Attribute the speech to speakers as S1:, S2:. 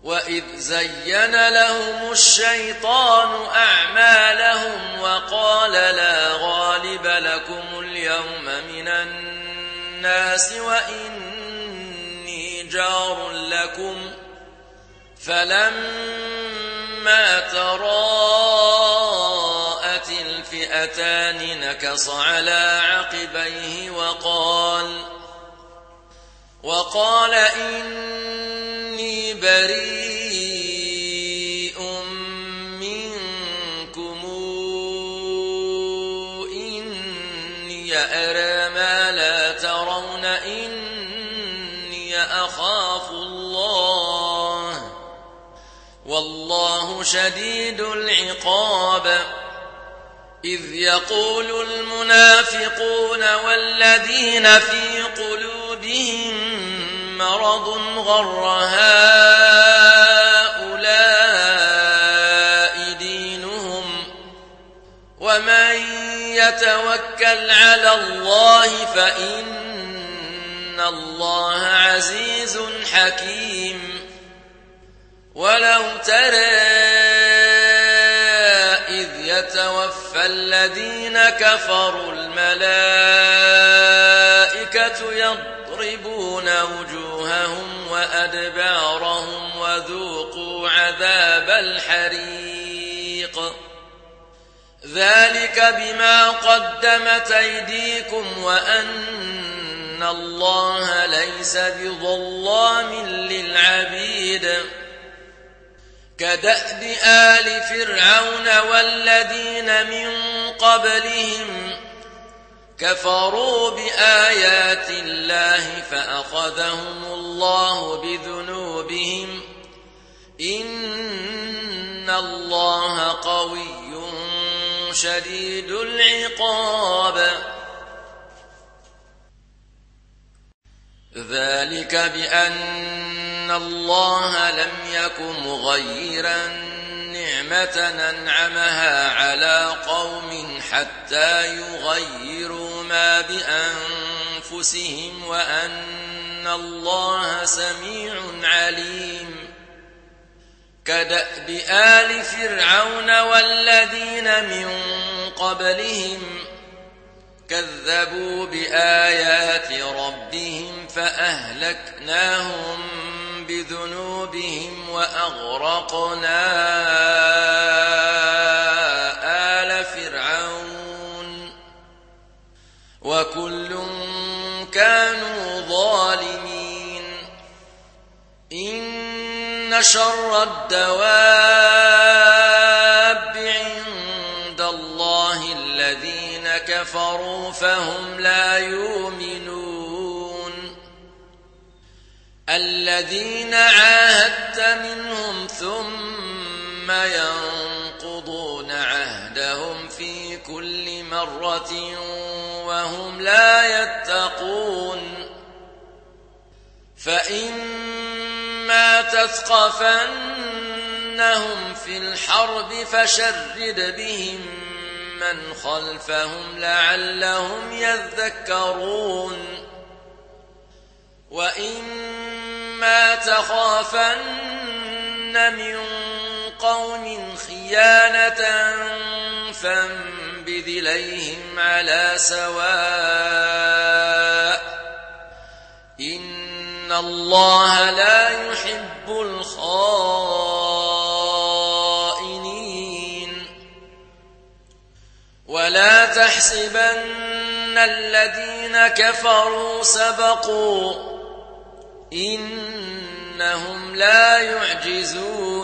S1: وإذ زين لهم الشيطان أعمالهم وقال لا غالب لكم اليوم من الناس وإني جار لكم فلما تراءت الفئتان نكص على عقبيه وقال إني بريء منكم إني أرى ما لا ترون إني أخاف الله والله شديد العقاب إذ يقول المنافقون والذين في قلوبهم مرض غر هؤلاء دينهم ومن يتوكل على الله فإن الله عزيز حكيم ولو ترى إذ يتوفى الذين كفروا الملائكة يضربون وجوههم وأدبارهم وذوقوا عذاب الحريق ذلك بما قدمت أيديكم وأن الله ليس بظلام للعبيد كدأب آل فرعون والذين من قبلهم كفروا بآيات الله فأخذهم الله بذنوبهم إن الله قوي شديد العقاب ذلك بأن الله لم يك مغيرا نعمة أنعمها على قوم حتى يغيروا ما بأنفسهم وأن الله سميع عليم كدأب آل فرعون والذين من قبلهم كذبوا بآيات ربهم فأهلكناهم بذنوبهم وأغرقنا آل فرعون وكل كانوا ظالمين إن شر الدواب عند الله الذين كفروا فهم لا يؤمنون الذين عاهدت منهم ثم ينقضون عهدهم في كل مرة وهم لا يتقون فإما تثقفنهم في الحرب فشرد بهم من خلفهم لعلهم يذكرون وإما تخافن من قوم خيانة فانبذ إليهم على سواء إن الله لا يحب الخائنين ولا تحسبن الذين كفروا سبقوا إنهم لا يعجزون